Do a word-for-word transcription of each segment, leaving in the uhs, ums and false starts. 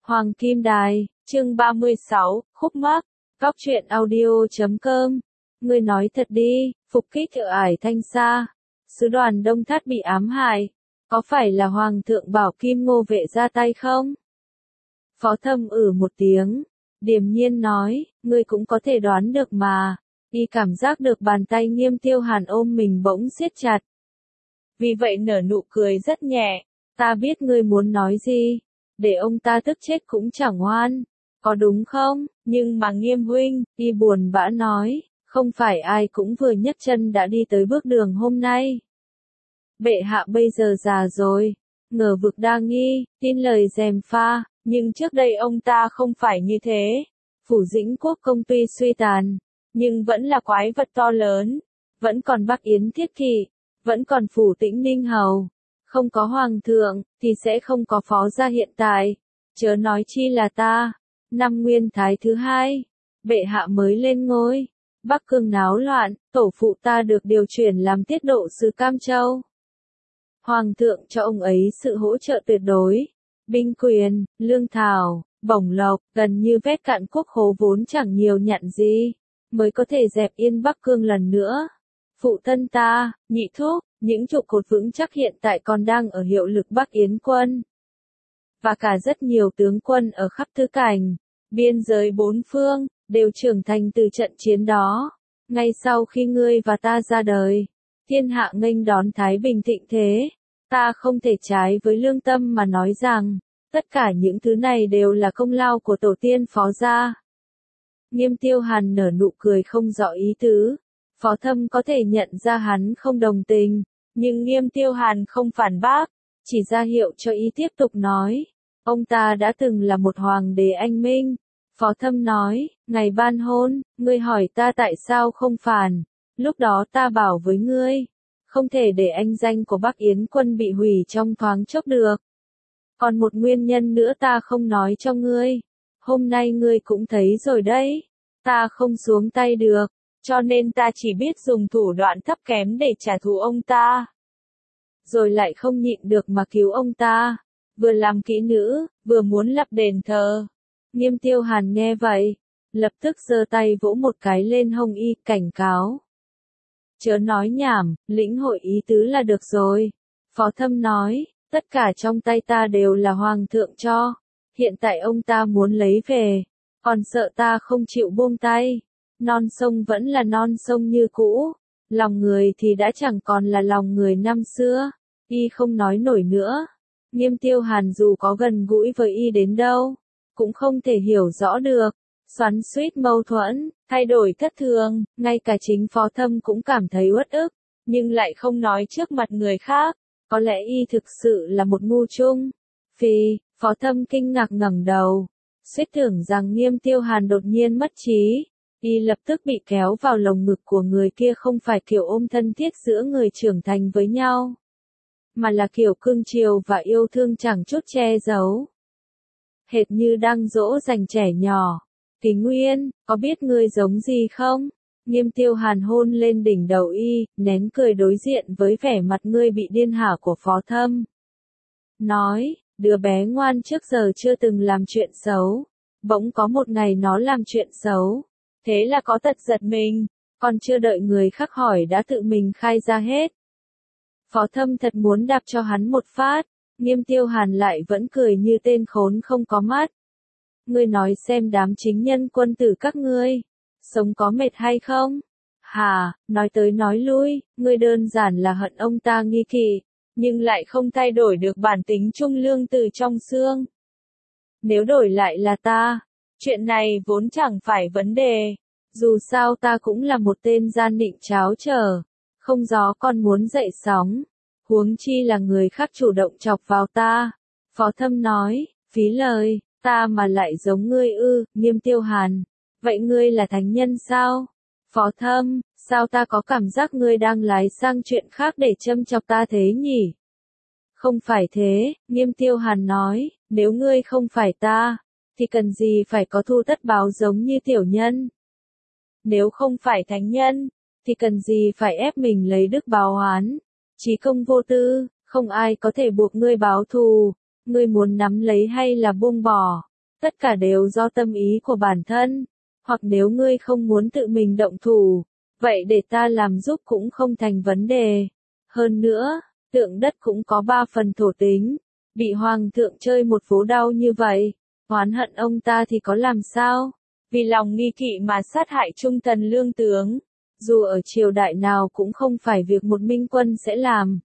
Hoàng Kim Đài, chương ba mươi sáu, khúc mắc, góc truyện audio chấm com. Ngươi nói thật đi, phục kích ở Ải Thanh Sa, sứ đoàn Đông Thát bị ám hại, có phải là Hoàng thượng bảo Kim Ngô Vệ ra tay không? Phó Thâm ử một tiếng, điềm nhiên nói, ngươi cũng có thể đoán được mà. Y cảm giác được bàn tay Nghiêm Tiêu Hàn ôm mình bỗng siết chặt. Vì vậy nở nụ cười rất nhẹ, ta biết ngươi muốn nói gì, để ông ta tức chết cũng chẳng oan, có đúng không? Nhưng mà Nghiêm huynh, Y buồn bã nói, không phải ai cũng vừa nhấc chân đã đi tới bước đường hôm nay. Bệ hạ bây giờ già rồi, ngờ vực đa nghi, tin lời gièm pha, nhưng trước đây ông ta không phải như thế. Phủ Dĩnh Quốc công tuy suy tàn, nhưng vẫn là quái vật to lớn, vẫn còn Bắc Yến Thiết Kỵ, vẫn còn Phủ Tĩnh Ninh Hầu. Không có Hoàng thượng, thì sẽ không có Phó gia hiện tại, chớ nói chi là ta. Năm Nguyên Thái thứ hai, bệ hạ mới lên ngôi, Bắc Cương náo loạn, tổ phụ ta được điều chuyển làm tiết độ sứ Cam Châu. Hoàng thượng cho ông ấy sự hỗ trợ tuyệt đối, binh quyền, lương thảo, bổng lộc, gần như vét cạn quốc khố vốn chẳng nhiều nhặn gì, mới có thể dẹp yên Bắc Cương lần nữa. Phụ thân ta, nhị thúc, những trụ cột vững chắc hiện tại còn đang ở hiệu lực Bắc Yến quân. Và cả rất nhiều tướng quân ở khắp tứ cảnh, biên giới bốn phương, đều trưởng thành từ trận chiến đó. Ngay sau khi ngươi và ta ra đời, thiên hạ nghênh đón thái bình thịnh thế. Ta không thể trái với lương tâm mà nói rằng, tất cả những thứ này đều là công lao của tổ tiên Phó gia. Nghiêm Tiêu Hàn nở nụ cười không rõ ý tứ. Phó Thâm có thể nhận ra hắn không đồng tình, nhưng Nghiêm Tiêu Hàn không phản bác, chỉ ra hiệu cho ý tiếp tục nói. Ông ta đã từng là một hoàng đế anh minh. Phó Thâm nói, ngày ban hôn, ngươi hỏi ta tại sao không phản. Lúc đó ta bảo với ngươi, không thể để anh danh của Bắc Yến quân bị hủy trong thoáng chốc được. Còn một nguyên nhân nữa ta không nói cho ngươi. Hôm nay ngươi cũng thấy rồi đấy, ta không xuống tay được, cho nên ta chỉ biết dùng thủ đoạn thấp kém để trả thù ông ta. Rồi lại không nhịn được mà cứu ông ta, vừa làm kỹ nữ, vừa muốn lập đền thờ. Nghiêm Tiêu Hàn nghe vậy, lập tức giơ tay vỗ một cái lên hông y, cảnh cáo. Chớ nói nhảm, lĩnh hội ý tứ là được rồi. Phó Thâm nói, tất cả trong tay ta đều là Hoàng thượng cho. Hiện tại ông ta muốn lấy về, còn sợ ta không chịu buông tay. Non sông vẫn là non sông như cũ, lòng người thì đã chẳng còn là lòng người năm xưa. Y không nói nổi nữa. Nghiêm Tiêu Hàn dù có gần gũi với y đến đâu, cũng không thể hiểu rõ được. Xoắn xuýt mâu thuẫn, thay đổi thất thường, ngay cả chính Phó Thâm cũng cảm thấy uất ức, nhưng lại không nói trước mặt người khác. Có lẽ y thực sự là một ngu chung. Phi, Phó Thâm kinh ngạc ngẩng đầu, suýt tưởng rằng Nghiêm Tiêu Hàn đột nhiên mất trí. Y lập tức bị kéo vào lồng ngực của người kia, không phải kiểu ôm thân thiết giữa người trưởng thành với nhau, mà là kiểu cưng chiều và yêu thương chẳng chút che giấu. Hệt như đang dỗ dành trẻ nhỏ. Kỳ Nguyên, có biết ngươi giống gì không? Nghiêm Tiêu Hàn hôn lên đỉnh đầu y, nén cười đối diện với vẻ mặt ngươi bị điên hả của Phó Thâm. Nói, đứa bé ngoan trước giờ chưa từng làm chuyện xấu, bỗng có một ngày nó làm chuyện xấu. Thế là có tật giật mình, còn chưa đợi người khác hỏi đã tự mình khai ra hết. Phó Thâm thật muốn đạp cho hắn một phát, Nghiêm Tiêu Hàn lại vẫn cười như tên khốn không có mắt. Ngươi nói xem đám chính nhân quân tử các ngươi, sống có mệt hay không? Hà, nói tới nói lui, ngươi đơn giản là hận ông ta nghi kỵ, nhưng lại không thay đổi được bản tính trung lương từ trong xương. Nếu đổi lại là ta, chuyện này vốn chẳng phải vấn đề. Dù sao ta cũng là một tên gian định cháo trở, không gió còn muốn dậy sóng, huống chi là người khác chủ động chọc vào ta. Phó Thâm nói, phí lời, ta mà lại giống ngươi ư? Nghiêm Tiêu Hàn, vậy ngươi là thánh nhân sao? Phó Thâm, sao ta có cảm giác ngươi đang lái sang chuyện khác để châm chọc ta thế nhỉ? Không phải thế, Nghiêm Tiêu Hàn nói, nếu ngươi không phải ta, thì cần gì phải có thu tất báo giống như tiểu nhân? Nếu không phải thánh nhân, thì cần gì phải ép mình lấy đức báo oán? Chí công vô tư, không ai có thể buộc ngươi báo thù. Ngươi muốn nắm lấy hay là buông bỏ? Tất cả đều do tâm ý của bản thân, hoặc nếu ngươi không muốn tự mình động thủ, vậy để ta làm giúp cũng không thành vấn đề. Hơn nữa, tượng đất cũng có ba phần thổ tính, bị hoàng thượng chơi một vố đau như vậy, oán hận ông ta thì có làm sao? Vì lòng nghi kỵ mà sát hại trung thần lương tướng, dù ở triều đại nào cũng không phải việc một minh quân sẽ làm.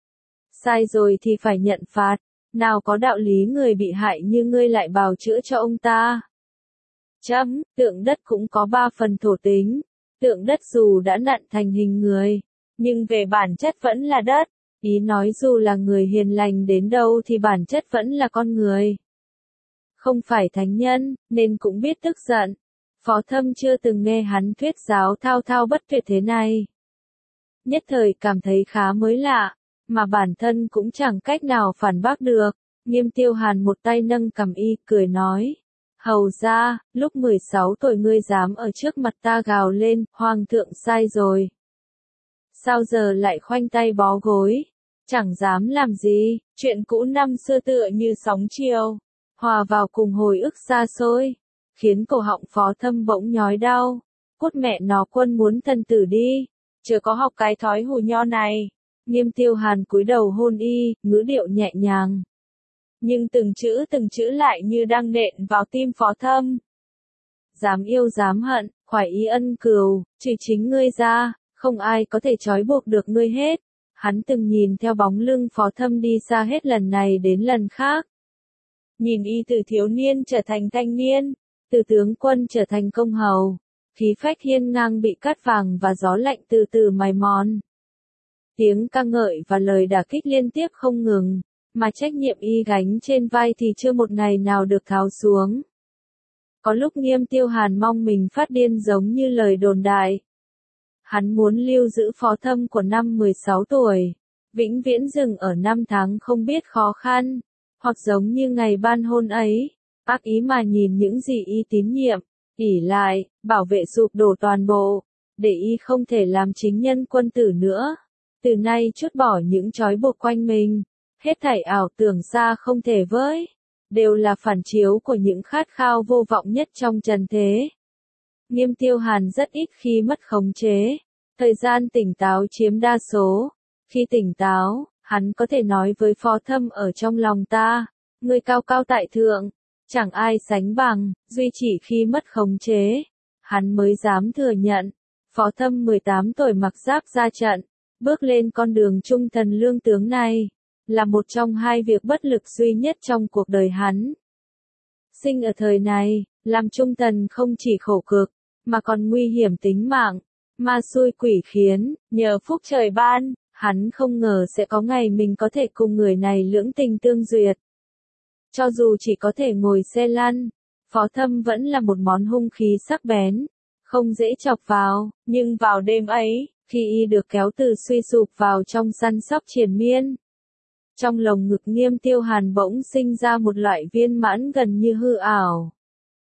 Sai rồi thì phải nhận phạt, nào có đạo lý người bị hại như ngươi lại bào chữa cho ông ta. Chấm, tượng đất cũng có ba phần thổ tính, tượng đất dù đã nặn thành hình người, nhưng về bản chất vẫn là đất, ý nói dù là người hiền lành đến đâu thì bản chất vẫn là con người. Không phải thánh nhân, nên cũng biết tức giận. Phó Thâm chưa từng nghe hắn thuyết giáo thao thao bất tuyệt thế này. Nhất thời cảm thấy khá mới lạ, mà bản thân cũng chẳng cách nào phản bác được. Nghiêm Tiêu Hàn một tay nâng cằm y, cười nói. Hầu ra, lúc mười sáu tuổi ngươi dám ở trước mặt ta gào lên, hoàng thượng sai rồi. Sao giờ lại khoanh tay bó gối? Chẳng dám làm gì, chuyện cũ năm xưa tựa như sóng chiều, hòa vào cùng hồi ức xa xôi, khiến cổ họng Phó Thâm bỗng nhói đau. Cút mẹ nó quân muốn thân tử đi, chưa có học cái thói hù nho này. Nghiêm Tiêu Hàn cúi đầu hôn y, ngữ điệu nhẹ nhàng. Nhưng từng chữ từng chữ lại như đang nện vào tim Phó Thâm. Dám yêu dám hận, khoải ý ân cừu, trừ chính ngươi ra, không ai có thể trói buộc được ngươi hết. Hắn từng nhìn theo bóng lưng Phó Thâm đi xa hết lần này đến lần khác. Nhìn y từ thiếu niên trở thành thanh niên, từ tướng quân trở thành công hầu, khí phách hiên ngang bị cát vàng và gió lạnh từ từ mài mòn. Tiếng ca ngợi và lời đả kích liên tiếp không ngừng, mà trách nhiệm y gánh trên vai thì chưa một ngày nào được tháo xuống. Có lúc Nghiêm Tiêu Hàn mong mình phát điên giống như lời đồn đại. Hắn muốn lưu giữ Phó Thâm của năm mười sáu tuổi, vĩnh viễn dừng ở năm tháng không biết khó khăn, hoặc giống như ngày ban hôn ấy, ác ý mà nhìn những gì y tín nhiệm, ỷ lại, bảo vệ sụp đổ toàn bộ, để y không thể làm chính nhân quân tử nữa. Từ nay trút bỏ những trói buộc quanh mình, hết thảy ảo tưởng xa không thể với, đều là phản chiếu của những khát khao vô vọng nhất trong trần thế. Nghiêm Tiêu Hàn rất ít khi mất khống chế, thời gian tỉnh táo chiếm đa số. Khi tỉnh táo, hắn có thể nói với Phó Thâm ở trong lòng ta, người cao cao tại thượng, chẳng ai sánh bằng, duy chỉ khi mất khống chế, hắn mới dám thừa nhận. Phó Thâm mười tám tuổi mặc giáp ra trận, bước lên con đường trung thần lương tướng này, là một trong hai việc bất lực duy nhất trong cuộc đời hắn. Sinh ở thời này, làm trung thần không chỉ khổ cực, mà còn nguy hiểm tính mạng, ma xui quỷ khiến, nhờ phúc trời ban, hắn không ngờ sẽ có ngày mình có thể cùng người này lưỡng tình tương duyệt. Cho dù chỉ có thể ngồi xe lăn, Phó Thâm vẫn là một món hung khí sắc bén, không dễ chọc vào, nhưng vào đêm ấy, khi y được kéo từ suy sụp vào trong săn sóc triền miên, trong lồng ngực Nghiêm Tiêu Hàn bỗng sinh ra một loại viên mãn gần như hư ảo.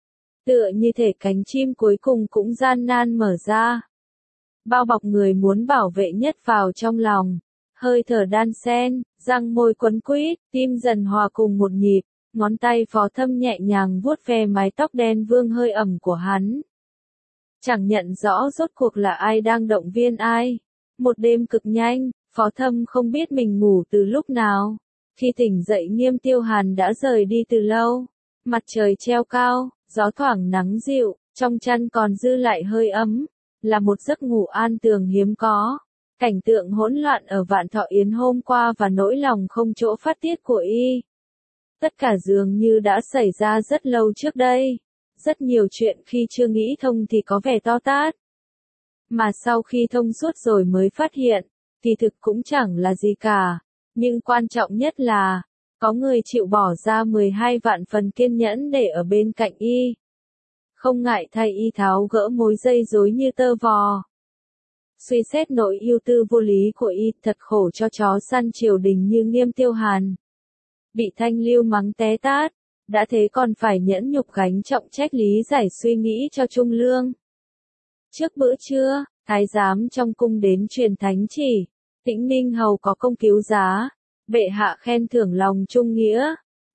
Tựa như thể cánh chim cuối cùng cũng gian nan mở ra. Bao bọc người muốn bảo vệ nhất vào trong lòng, hơi thở đan xen, răng môi quấn quýt, tim dần hòa cùng một nhịp, ngón tay Phó Thâm nhẹ nhàng vuốt ve mái tóc đen vương hơi ẩm của hắn. Chẳng nhận rõ rốt cuộc là ai đang động viên ai. Một đêm cực nhanh, Phó Thâm không biết mình ngủ từ lúc nào. Khi tỉnh dậy Nghiêm Tiêu Hàn đã rời đi từ lâu. Mặt trời treo cao, gió thoảng nắng dịu, trong chăn còn dư lại hơi ấm. Là một giấc ngủ an tường hiếm có. Cảnh tượng hỗn loạn ở Vạn Thọ Yến hôm qua và nỗi lòng không chỗ phát tiết của y. Tất cả dường như đã xảy ra rất lâu trước đây. Rất nhiều chuyện khi chưa nghĩ thông thì có vẻ to tát. Mà sau khi thông suốt rồi mới phát hiện, thì thực cũng chẳng là gì cả. Nhưng quan trọng nhất là, có người chịu bỏ ra mười hai vạn phần kiên nhẫn để ở bên cạnh y. Không ngại thay y tháo gỡ mối dây rối như tơ vò. Suy xét nỗi ưu tư vô lý của y, thật khổ cho chó săn triều đình như Nghiêm Tiêu Hàn. Bị Thanh Lưu mắng té tát, đã thế còn phải nhẫn nhục gánh trọng trách lý giải suy nghĩ cho Trung Lương. Trước bữa trưa, thái giám trong cung đến truyền thánh chỉ, Tĩnh Ninh hầu có công cứu giá, bệ hạ khen thưởng lòng trung nghĩa,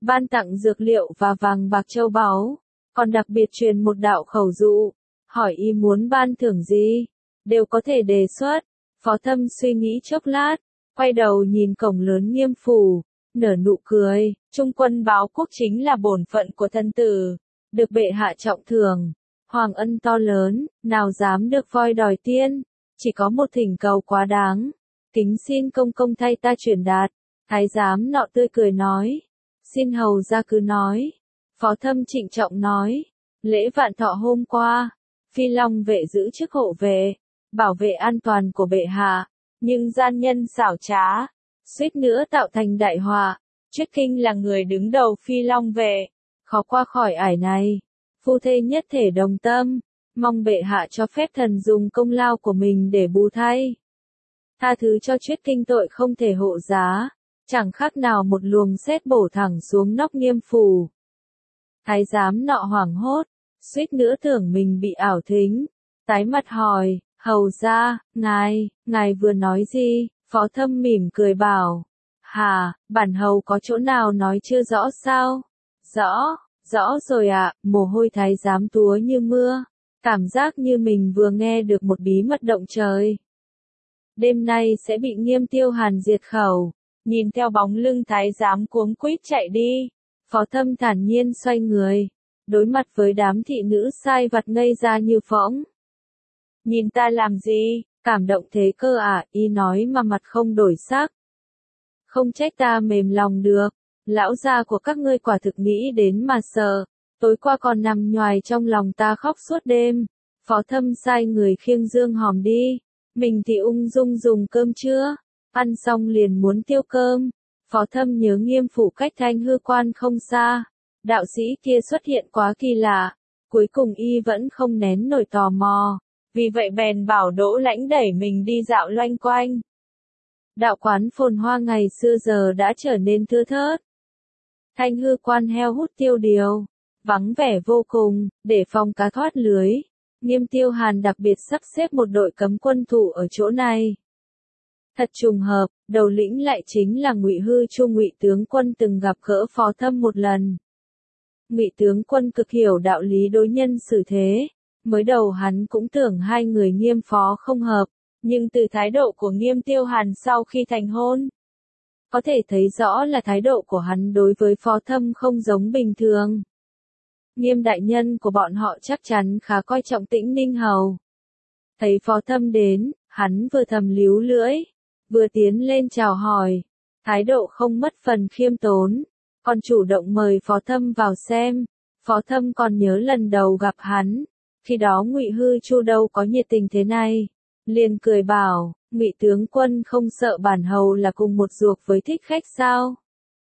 ban tặng dược liệu và vàng bạc châu báu, còn đặc biệt truyền một đạo khẩu dụ, hỏi y muốn ban thưởng gì, đều có thể đề xuất. Phó Thâm suy nghĩ chốc lát, quay đầu nhìn cổng lớn Nghiêm phủ, nở nụ cười, trung quân báo quốc chính là bổn phận của thân tử, được bệ hạ trọng thưởng, hoàng ân to lớn, nào dám được voi đòi tiên, chỉ có một thỉnh cầu quá đáng, kính xin công công thay ta truyền đạt. Thái giám nọ tươi cười nói, xin hầu ra cứ nói. Phó Thâm trịnh trọng nói, lễ vạn thọ hôm qua, Phi Long vệ giữ chức hộ vệ, bảo vệ an toàn của bệ hạ, nhưng gian nhân xảo trá, suýt nữa tạo thành đại họa. Triết Kinh là người đứng đầu Phi Long vệ, khó qua khỏi ải này, phu thê nhất thể đồng tâm, mong bệ hạ cho phép thần dùng công lao của mình để bù thay. Tha thứ cho Triết Kinh tội không thể hộ giá, chẳng khác nào một luồng sét bổ thẳng xuống nóc Nghiêm phủ. Thái giám nọ hoảng hốt, suýt nữa tưởng mình bị ảo thính, tái mặt hỏi, hầu ra, ngài, ngài vừa nói gì? Phó Thâm mỉm cười bảo, hà, bản hầu có chỗ nào nói chưa rõ sao? Rõ, rõ rồi ạ, mồ hôi thái giám túa như mưa, cảm giác như mình vừa nghe được một bí mật động trời. Đêm nay sẽ bị Nghiêm Tiêu Hàn diệt khẩu. Nhìn theo bóng lưng thái giám cuống quýt chạy đi, Phó Thâm thản nhiên xoay người, đối mặt với đám thị nữ sai vặt ngây ra như phỗng. Nhìn ta làm gì, cảm động thế cơ à, y nói mà mặt không đổi sắc. Không trách ta mềm lòng được, lão gia của các ngươi quả thực nghĩ đến mà sợ, tối qua còn nằm nhoài trong lòng ta khóc suốt đêm. Phó Thâm sai người khiêng dương hòm đi, mình thì ung dung dùng cơm trưa. Ăn xong liền muốn tiêu cơm, Phó Thâm nhớ Nghiêm phủ cách Thanh Hư quan không xa, đạo sĩ kia xuất hiện quá kỳ lạ, cuối cùng y vẫn không nén nổi tò mò, vì vậy bèn bảo Đỗ Lãnh đẩy mình đi dạo loanh quanh. Đạo quán phồn hoa ngày xưa giờ đã trở nên thưa thớt. Thanh Hư quan heo hút tiêu điều, vắng vẻ vô cùng, để phòng cá thoát lưới. Nghiêm Tiêu Hàn đặc biệt sắp xếp một đội cấm quân thủ ở chỗ này. Thật trùng hợp, đầu lĩnh lại chính là Ngụy Hư Chu. Ngụy tướng quân từng gặp gỡ Phó Thâm một lần. Ngụy tướng quân cực hiểu đạo lý đối nhân xử thế, mới đầu hắn cũng tưởng hai người Nghiêm Phó không hợp, nhưng từ thái độ của Nghiêm Tiêu Hàn sau khi thành hôn, có thể thấy rõ là thái độ của hắn đối với Phó Thâm không giống bình thường. Nghiêm đại nhân của bọn họ chắc chắn khá coi trọng Tĩnh Ninh hầu. Thấy Phó Thâm đến, hắn vừa thầm líu lưỡi, vừa tiến lên chào hỏi, thái độ không mất phần khiêm tốn, còn chủ động mời Phó Thâm vào xem. Phó Thâm còn nhớ lần đầu gặp hắn, khi đó Ngụy Hư Chu đâu có nhiệt tình thế này, liền cười bảo, Ngụy tướng quân không sợ bản hầu là cùng một ruột với Thích Khách sao?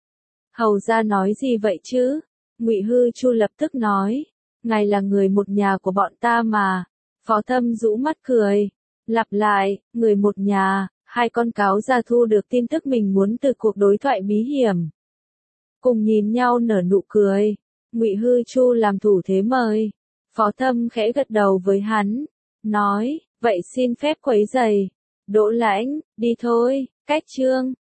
Hầu ra nói gì vậy chứ? Ngụy Hư Chu lập tức nói, ngài là người một nhà của bọn ta mà. Phó Thâm rũ mắt cười, lặp lại, người một nhà. Hai con cáo già thu được tin tức mình muốn từ cuộc đối thoại bí hiểm, cùng nhìn nhau nở nụ cười. Ngụy Hư Chu làm thủ thế mời, Phó Thâm khẽ gật đầu với hắn, nói, vậy xin phép quấy giày. Đỗ Lãnh, đi thôi, cách trương.